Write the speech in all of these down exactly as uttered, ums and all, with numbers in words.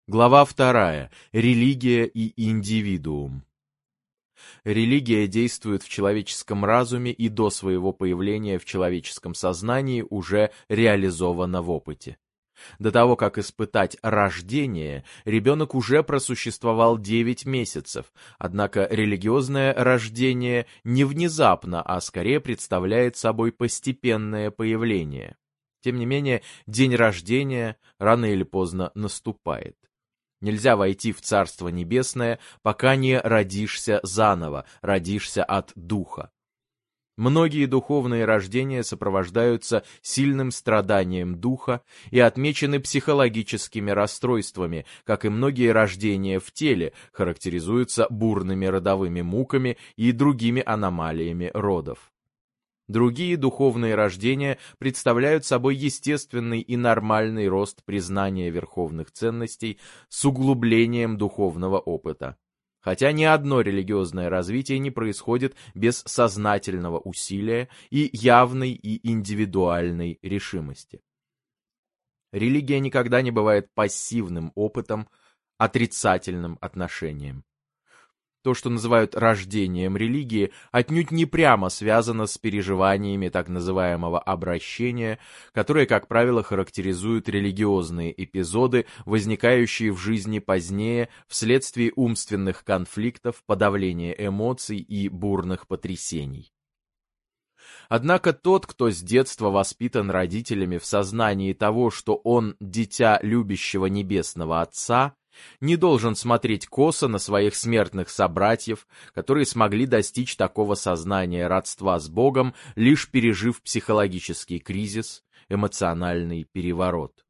Глава вторая. Религия и индивидуум. Религия действует в человеческом разуме и до своего появления в человеческом сознании уже реализована в опыте. До того, как испытать рождение, ребенок уже просуществовал девять месяцев, однако религиозное рождение не внезапно, а скорее представляет собой постепенное появление. Тем не менее, день рождения рано или поздно наступает. Нельзя войти в Царство Небесное, пока не родишься заново, родишься от Духа. Многие духовные рождения сопровождаются сильным страданием духа и отмечены психологическими расстройствами, как и многие рождения в теле характеризуются бурными родовыми муками и другими аномалиями родов. Другие духовные рождения представляют собой естественный и нормальный рост признания верховных ценностей с углублением духовного опыта. Хотя ни одно религиозное развитие не происходит без сознательного усилия и явной и индивидуальной решимости. Религия никогда не бывает пассивным опытом, отрицательным отношением. То, что называют рождением религии, отнюдь не прямо связано с переживаниями так называемого обращения, которые, как правило, характеризуют религиозные эпизоды, возникающие в жизни позднее вследствие умственных конфликтов, подавления эмоций и бурных потрясений. Однако тот, кто с детства воспитан родителями в сознании того, что он дитя любящего небесного Отца, не должен смотреть косо на своих смертных собратьев, которые смогли достичь такого сознания родства с Богом, лишь пережив психологический кризис, эмоциональный переворот.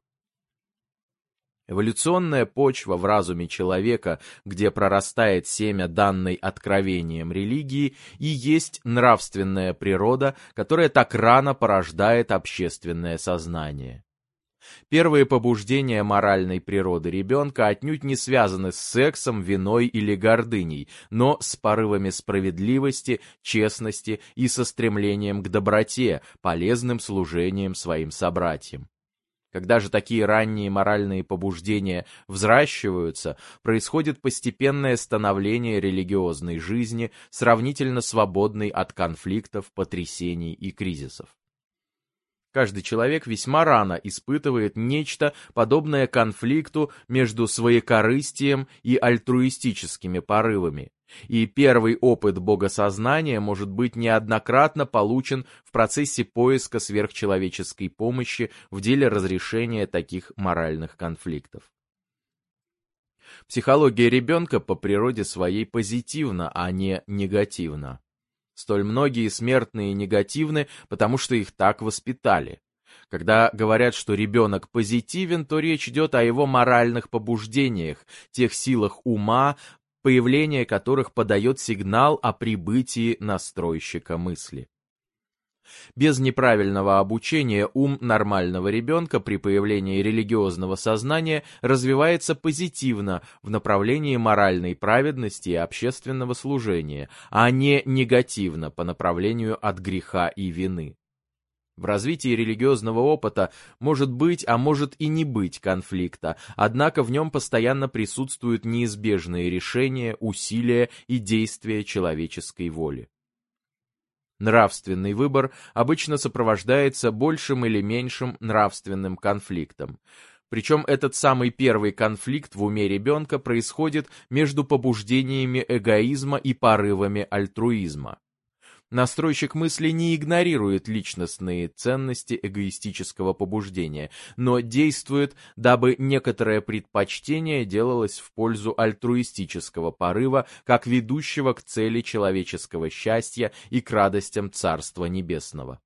Эволюционная почва в разуме человека, где прорастает семя данной откровением религии, и есть нравственная природа, которая так рано порождает общественное сознание. Первые побуждения моральной природы ребенка отнюдь не связаны с сексом, виной или гордыней, но с порывами справедливости, честности и со стремлением к доброте, полезным служением своим собратьям. Когда же такие ранние моральные побуждения взращиваются, происходит постепенное становление религиозной жизни, сравнительно свободной от конфликтов, потрясений и кризисов. Каждый человек весьма рано испытывает нечто, подобное конфликту между своекорыстием и альтруистическими порывами, и первый опыт богосознания может быть неоднократно получен в процессе поиска сверхчеловеческой помощи в деле разрешения таких моральных конфликтов. Психология ребенка по природе своей позитивна, а не негативна. Столь многие смертные негативны, потому что их так воспитали. Когда говорят, что ребенок позитивен, то речь идет о его моральных побуждениях, тех силах ума, появление которых подает сигнал о прибытии настройщика мысли. Без неправильного обучения ум нормального ребенка при появлении религиозного сознания развивается позитивно в направлении моральной праведности и общественного служения, а не негативно по направлению от греха и вины. В развитии религиозного опыта может быть, а может и не быть конфликта, однако в нем постоянно присутствуют неизбежные решения, усилия и действия человеческой воли. Нравственный выбор обычно сопровождается большим или меньшим нравственным конфликтом. Причем этот самый первый конфликт в уме ребенка происходит между побуждениями эгоизма и порывами альтруизма. Настройщик мысли не игнорирует личностные ценности эгоистического побуждения, но действует, дабы некоторое предпочтение делалось в пользу альтруистического порыва, как ведущего к цели человеческого счастья и к радостям Царства Небесного.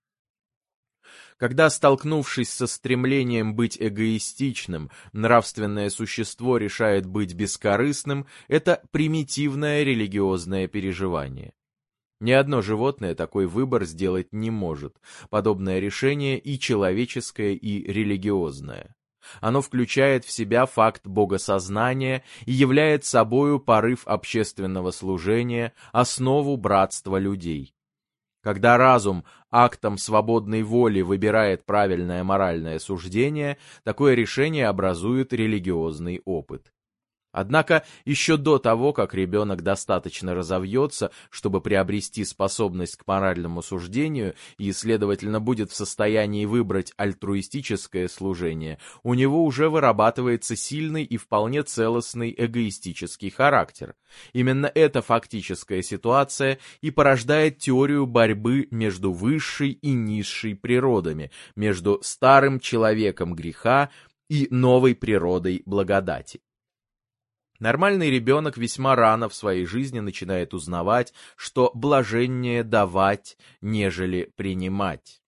Когда, столкнувшись со стремлением быть эгоистичным, нравственное существо решает быть бескорыстным, это примитивное религиозное переживание. Ни одно животное такой выбор сделать не может. Подобное решение и человеческое, и религиозное. Оно включает в себя факт богосознания и является собою порыв общественного служения, основу братства людей. Когда разум актом свободной воли выбирает правильное моральное суждение, такое решение образует религиозный опыт. Однако еще до того, как ребенок достаточно разовьется, чтобы приобрести способность к моральному суждению и, следовательно, будет в состоянии выбрать альтруистическое служение, у него уже вырабатывается сильный и вполне целостный эгоистический характер. Именно эта фактическая ситуация и порождает теорию борьбы между высшей и низшей природами, между старым человеком греха и новой природой благодати. Нормальный ребенок весьма рано в своей жизни начинает узнавать, что блаженнее давать, нежели принимать.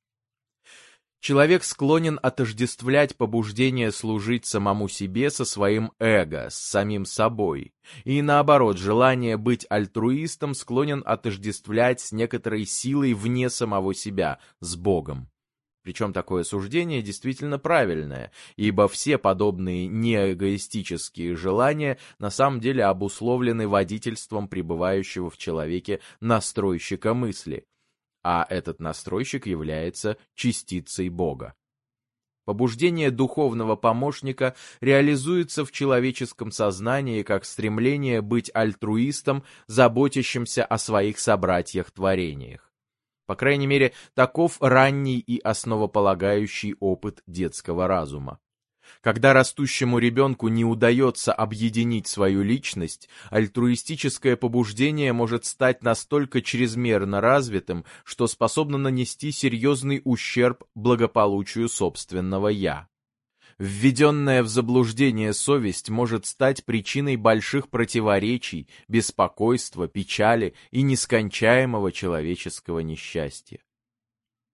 Человек склонен отождествлять побуждение служить самому себе со своим эго, с самим собой. И наоборот, желание быть альтруистом склонен отождествлять с некоторой силой вне самого себя, с Богом. Причем такое суждение действительно правильное, ибо все подобные неэгоистические желания на самом деле обусловлены водительством пребывающего в человеке настройщика мысли, а этот настройщик является частицей Бога. Побуждение духовного помощника реализуется в человеческом сознании как стремление быть альтруистом, заботящимся о своих собратьях-творениях. По крайней мере, таков ранний и основополагающий опыт детского разума. Когда растущему ребенку не удается объединить свою личность, альтруистическое побуждение может стать настолько чрезмерно развитым, что способно нанести серьезный ущерб благополучию собственного «я». Введенная в заблуждение совесть может стать причиной больших противоречий, беспокойства, печали и нескончаемого человеческого несчастья.